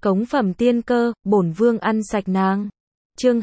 Cống phẩm tiên cơ, bổn vương ăn sạch nàng. Chương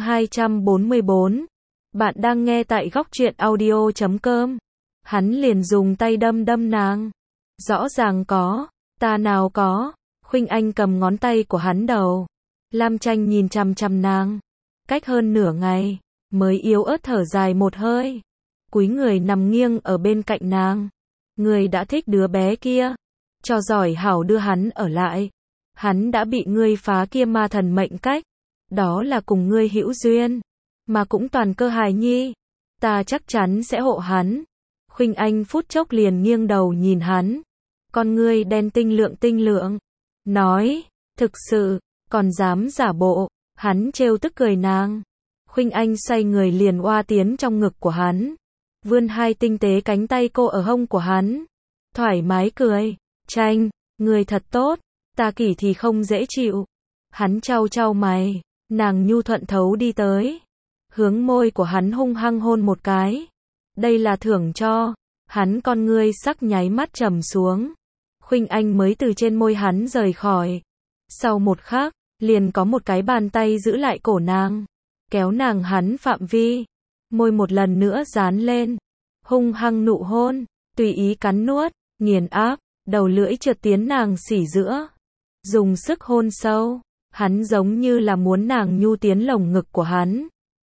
244. Bạn đang nghe tại góc truyện audio.com. Hắn liền dùng tay đâm đâm nàng. Rõ ràng có, ta nào có. Khuynh Anh cầm ngón tay của hắn đầu. Lam Tranh nhìn chằm chằm nàng. Cách hơn nửa ngày, mới yếu ớt thở dài một hơi. Cúi người nằm nghiêng ở bên cạnh nàng. Người đã thích đứa bé kia. Cho giỏi hảo đưa hắn ở lại. Hắn đã bị ngươi phá kia ma thần mệnh cách. Đó là cùng ngươi hữu duyên. Mà cũng toàn cơ hài nhi. Ta chắc chắn sẽ hộ hắn. Khuynh Anh phút chốc liền nghiêng đầu nhìn hắn. Con ngươi đen tinh lượng. Nói, thực sự, còn dám giả bộ. Hắn trêu tức cười nàng. Khuynh Anh xoay người liền oa tiến trong ngực của hắn. Vươn hai tinh tế cánh tay cô ở hông của hắn. Thoải mái cười. Tranh, người thật tốt. Ta Kỷ thì không dễ chịu. Hắn trao trao mày. Nàng nhu thuận thấu đi tới. Hướng môi của hắn hung hăng hôn một cái. Đây là thưởng cho. Hắn con ngươi sắc nháy mắt trầm xuống. Khuynh Anh mới từ trên môi hắn rời khỏi. Sau một khắc, liền có một cái bàn tay giữ lại cổ nàng. Kéo nàng hắn phạm vi. Môi một lần nữa dán lên. Hung hăng nụ hôn. Tùy ý cắn nuốt, nghiền áp. Đầu lưỡi trượt tiến nàng xỉ giữa. Dùng sức hôn sâu. Hắn giống như là muốn nàng nhu tiến lồng ngực của hắn.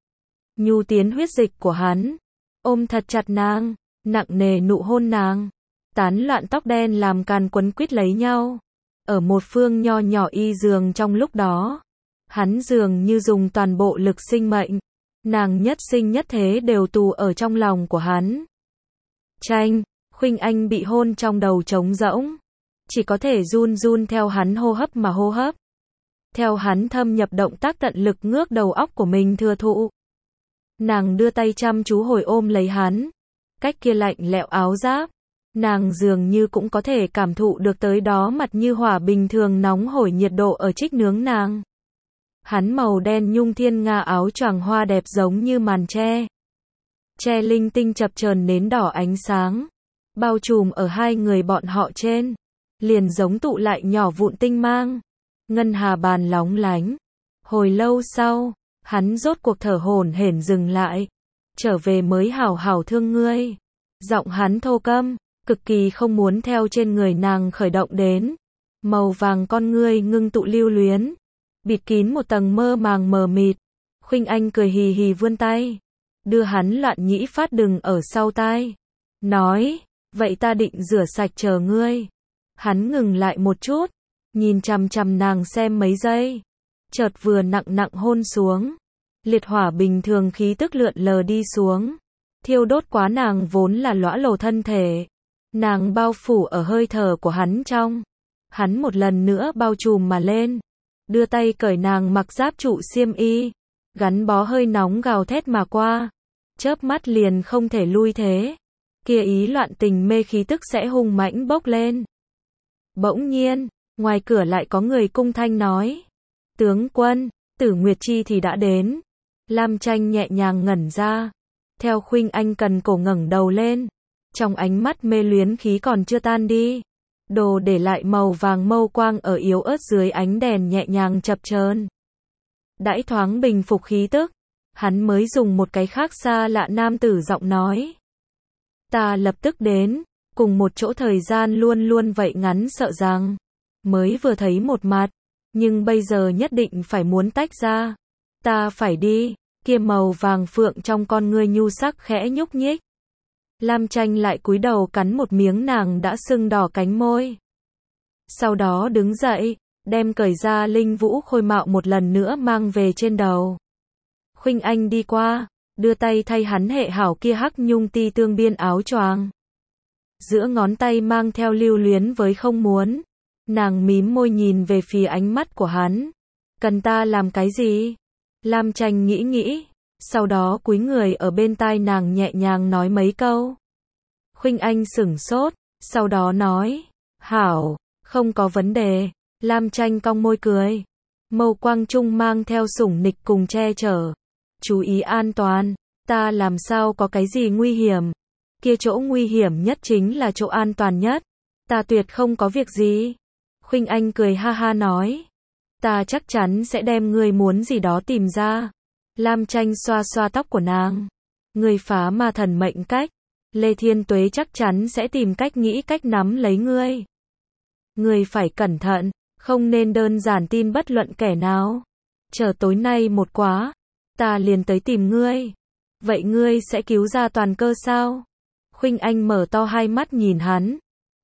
Nhu tiến huyết dịch của hắn. Ôm thật chặt nàng. Nặng nề nụ hôn nàng. Tán loạn tóc đen làm càn quấn quýt lấy nhau. Ở một phương nho nhỏ y giường trong lúc đó. Hắn dường như dùng toàn bộ lực sinh mệnh. Nàng nhất sinh nhất thế đều tù ở trong lòng của hắn. Tranh, Khuynh Anh bị hôn trong đầu trống rỗng. Chỉ có thể run run theo hắn hô hấp mà hô hấp. Theo hắn thâm nhập động tác tận lực ngước đầu óc của mình thừa thụ. Nàng đưa tay chăm chú hồi ôm lấy hắn. Cách kia lạnh lẽo áo giáp. Nàng dường như cũng có thể cảm thụ được tới đó mặt như hỏa bình thường nóng hổi nhiệt độ ở trích nướng nàng. Hắn màu đen nhung thiên nga áo choàng hoa đẹp giống như màn tre. Tre linh tinh chập chờn nến đỏ ánh sáng. Bao trùm ở hai người bọn họ trên. Liền giống tụ lại nhỏ vụn tinh mang. Ngân hà bàn lóng lánh. Hồi lâu sau, hắn rốt cuộc thở hổn hển dừng lại. Trở về mới hảo hảo thương ngươi. Giọng hắn thô câm, cực kỳ không muốn theo trên người nàng khởi động đến. Màu vàng con ngươi ngưng tụ lưu luyến. Bịt kín một tầng mơ màng mờ mịt. Khuynh Anh cười hì hì vươn tay. Đưa hắn loạn nhĩ phát đừng ở sau tai. Nói, vậy ta định rửa sạch chờ ngươi. Hắn ngừng lại một chút. Nhìn chằm chằm nàng xem mấy giây. Chợt vừa nặng nặng hôn xuống. Liệt hỏa bình thường khí tức lượn lờ đi xuống. Thiêu đốt quá nàng vốn là lõa lồ thân thể. Nàng bao phủ ở hơi thở của hắn trong. Hắn một lần nữa bao trùm mà lên. Đưa tay cởi nàng mặc giáp trụ xiêm y. Gắn bó hơi nóng gào thét mà qua. Chớp mắt liền không thể lui thế. Kia ý loạn tình mê khí tức sẽ hung mãnh bốc lên. Bỗng nhiên, ngoài cửa lại có người cung thanh nói. Tướng quân, Tử Nguyệt Chi thì đã đến. Lam Tranh nhẹ nhàng ngẩn ra. Theo Khuynh Anh cần cổ ngẩng đầu lên. Trong ánh mắt mê luyến khí còn chưa tan đi. Đồ để lại màu vàng mâu quang ở yếu ớt dưới ánh đèn nhẹ nhàng chập chờn. Đãi thoáng bình phục khí tức. Hắn mới dùng một cái khác xa lạ nam tử giọng nói. Ta lập tức đến. Cùng một chỗ thời gian luôn luôn vậy ngắn sợ rằng. Mới vừa thấy một mặt. Nhưng bây giờ nhất định phải muốn tách ra. Ta phải đi. Kia màu vàng phượng trong con ngươi nhu sắc khẽ nhúc nhích. Lam Tranh lại cúi đầu cắn một miếng nàng đã sưng đỏ cánh môi. Sau đó đứng dậy, đem cởi ra linh vũ khôi mạo một lần nữa mang về trên đầu. Khuynh Anh đi qua, đưa tay thay hắn hệ hảo kia hắc nhung ti tương biên áo choàng. Giữa ngón tay mang theo lưu luyến với không muốn. Nàng mím môi nhìn về phía ánh mắt của hắn. Cần ta làm cái gì? Lam Tranh nghĩ. Sau đó cúi người ở bên tai nàng nhẹ nhàng nói mấy câu. Khuynh Anh sửng sốt, sau đó nói. Hảo, không có vấn đề. Lam Tranh cong môi cười. Mâu quang trung mang theo sủng nịch cùng che chở. Chú ý an toàn, ta làm sao có cái gì nguy hiểm. Kia chỗ nguy hiểm nhất chính là chỗ an toàn nhất. Ta tuyệt không có việc gì. Khuynh Anh cười ha ha nói. Ta chắc chắn sẽ đem ngươi muốn gì đó tìm ra. Lam Tranh xoa xoa tóc của nàng. Ngươi phá ma thần mệnh cách. Lê Thiên Tuế chắc chắn sẽ tìm cách nghĩ cách nắm lấy ngươi. Ngươi phải cẩn thận, không nên đơn giản tin bất luận kẻ nào. Chờ tối nay một quá, ta liền tới tìm ngươi. Vậy ngươi sẽ cứu ra toàn cơ sao? Khuynh Anh mở to hai mắt nhìn hắn.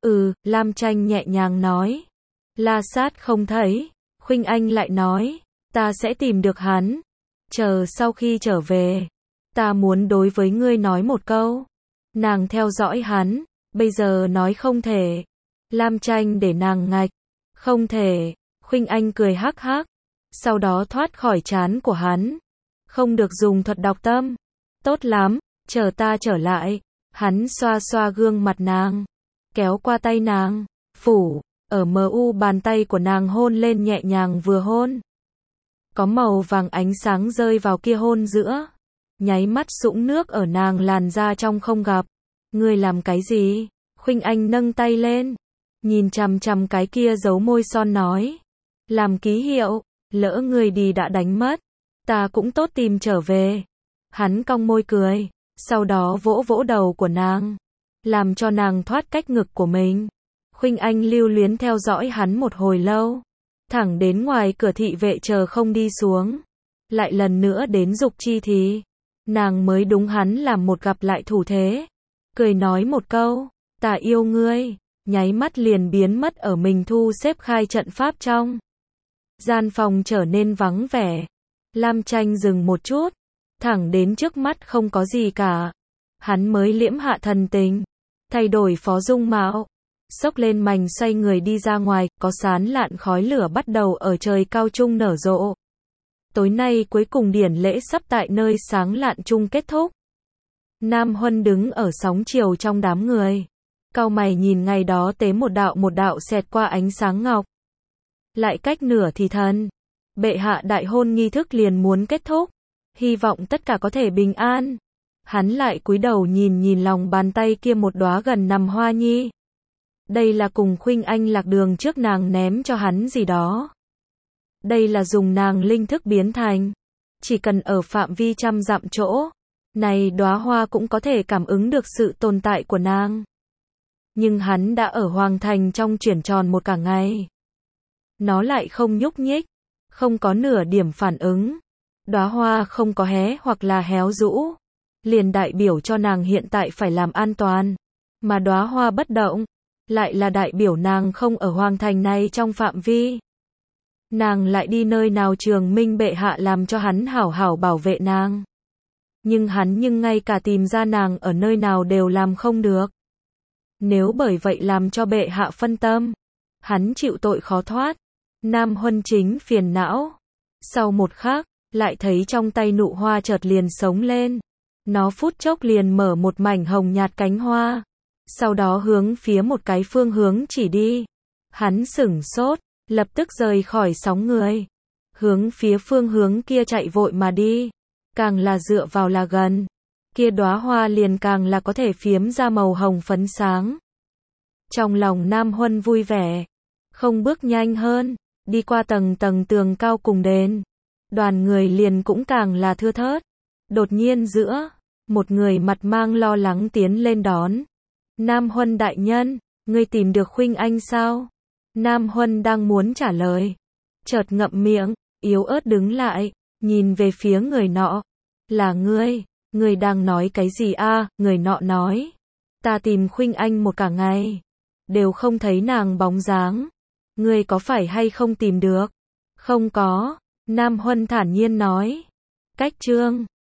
Lam Tranh nhẹ nhàng nói. La Sát không thấy. Khuynh Anh lại nói, ta sẽ tìm được hắn. Chờ sau khi trở về, ta muốn đối với ngươi nói một câu. Nàng theo dõi hắn, bây giờ nói không thể. Lam Tranh để nàng ngạch. Không thể. Khuynh Anh cười hắc hắc. Sau đó thoát khỏi trán của hắn. Không được dùng thuật đọc tâm. Tốt lắm, chờ ta trở lại. Hắn xoa xoa gương mặt nàng. Kéo qua tay nàng. Phủ, ở mu bàn tay của nàng hôn lên nhẹ nhàng vừa hôn. Có màu vàng ánh sáng rơi vào kia hôn giữa. Nháy mắt sũng nước ở nàng làn da trong không gặp. Ngươi làm cái gì? Khuynh Anh nâng tay lên. Nhìn chằm chằm cái kia dấu môi son nói. Làm ký hiệu, lỡ ngươi đi đã đánh mất. Ta cũng tốt tìm trở về. Hắn cong môi cười. Sau đó vỗ vỗ đầu của nàng. Làm cho nàng thoát cách ngực của mình. Khuynh Anh lưu luyến theo dõi hắn một hồi lâu. Thẳng đến ngoài cửa thị vệ chờ không đi xuống. Lại lần nữa đến Dục Chi thì. Nàng mới đúng hắn làm một gặp lại thủ thế. Cười nói một câu. Ta yêu ngươi. Nháy mắt liền biến mất ở mình thu xếp khai trận pháp trong. Gian phòng trở nên vắng vẻ. Lam Tranh dừng một chút. Thẳng đến trước mắt không có gì cả. Hắn mới liễm hạ thần tình. Thay đổi phó dung mạo. Xốc lên mành xoay người đi ra ngoài. Có sán lạn khói lửa bắt đầu ở trời cao trung nở rộ. Tối nay cuối cùng điển lễ sắp tại nơi sáng lạn chung kết thúc. Nam Huân đứng ở sóng chiều trong đám người. Cau mày nhìn ngày đó tế một đạo xẹt qua ánh sáng ngọc. Lại cách nửa thì thần. Bệ hạ đại hôn nghi thức liền muốn kết thúc. Hy vọng tất cả có thể bình an. Hắn lại cúi đầu nhìn lòng bàn tay kia một đóa gần nằm hoa nhi. Đây là cùng Khuynh Anh lạc đường trước nàng ném cho hắn gì đó. Đây là dùng nàng linh thức biến thành. Chỉ cần ở phạm vi 100 dặm chỗ. Này đóa hoa cũng có thể cảm ứng được sự tồn tại của nàng. Nhưng hắn đã ở Hoàng Thành trong chuyển tròn một cả ngày. Nó lại không nhúc nhích. Không có nửa điểm phản ứng. Đóa hoa không có hé hoặc là héo rũ. Liền đại biểu cho nàng hiện tại phải làm an toàn. Mà đóa hoa bất động. Lại là đại biểu nàng không ở Hoàng Thành này trong phạm vi. Nàng lại đi nơi nào Trường Minh bệ hạ làm cho hắn hảo hảo bảo vệ nàng. Nhưng hắn ngay cả tìm ra nàng ở nơi nào đều làm không được. Nếu bởi vậy làm cho bệ hạ phân tâm, hắn chịu tội khó thoát. Nam Huân chính phiền não. Sau một khắc, lại thấy trong tay nụ hoa chợt liền sống lên. Nó phút chốc liền mở một mảnh hồng nhạt cánh hoa. Sau đó hướng phía một cái phương hướng chỉ đi. Hắn sửng sốt, lập tức rời khỏi sóng người. Hướng phía phương hướng kia chạy vội mà đi. Càng là dựa vào là gần. Kia đóa hoa liền càng là có thể phiếm ra màu hồng phấn sáng. Trong lòng Nam Huân vui vẻ. Không bước nhanh hơn. Đi qua tầng tường cao cùng đền. Đoàn người liền cũng càng là thưa thớt. Đột nhiên giữa. Một người mặt mang lo lắng tiến lên đón. Nam Huân đại nhân. Ngươi tìm được Khuynh Anh sao? Nam Huân đang muốn trả lời. Chợt ngậm miệng. Yếu ớt đứng lại. Nhìn về phía người nọ. Là ngươi. Ngươi đang nói cái gì a? Người nọ nói. Ta tìm Khuynh Anh một cả ngày. Đều không thấy nàng bóng dáng. Ngươi có phải hay không tìm được? Không có. Nam Huân thản nhiên nói. Cách chương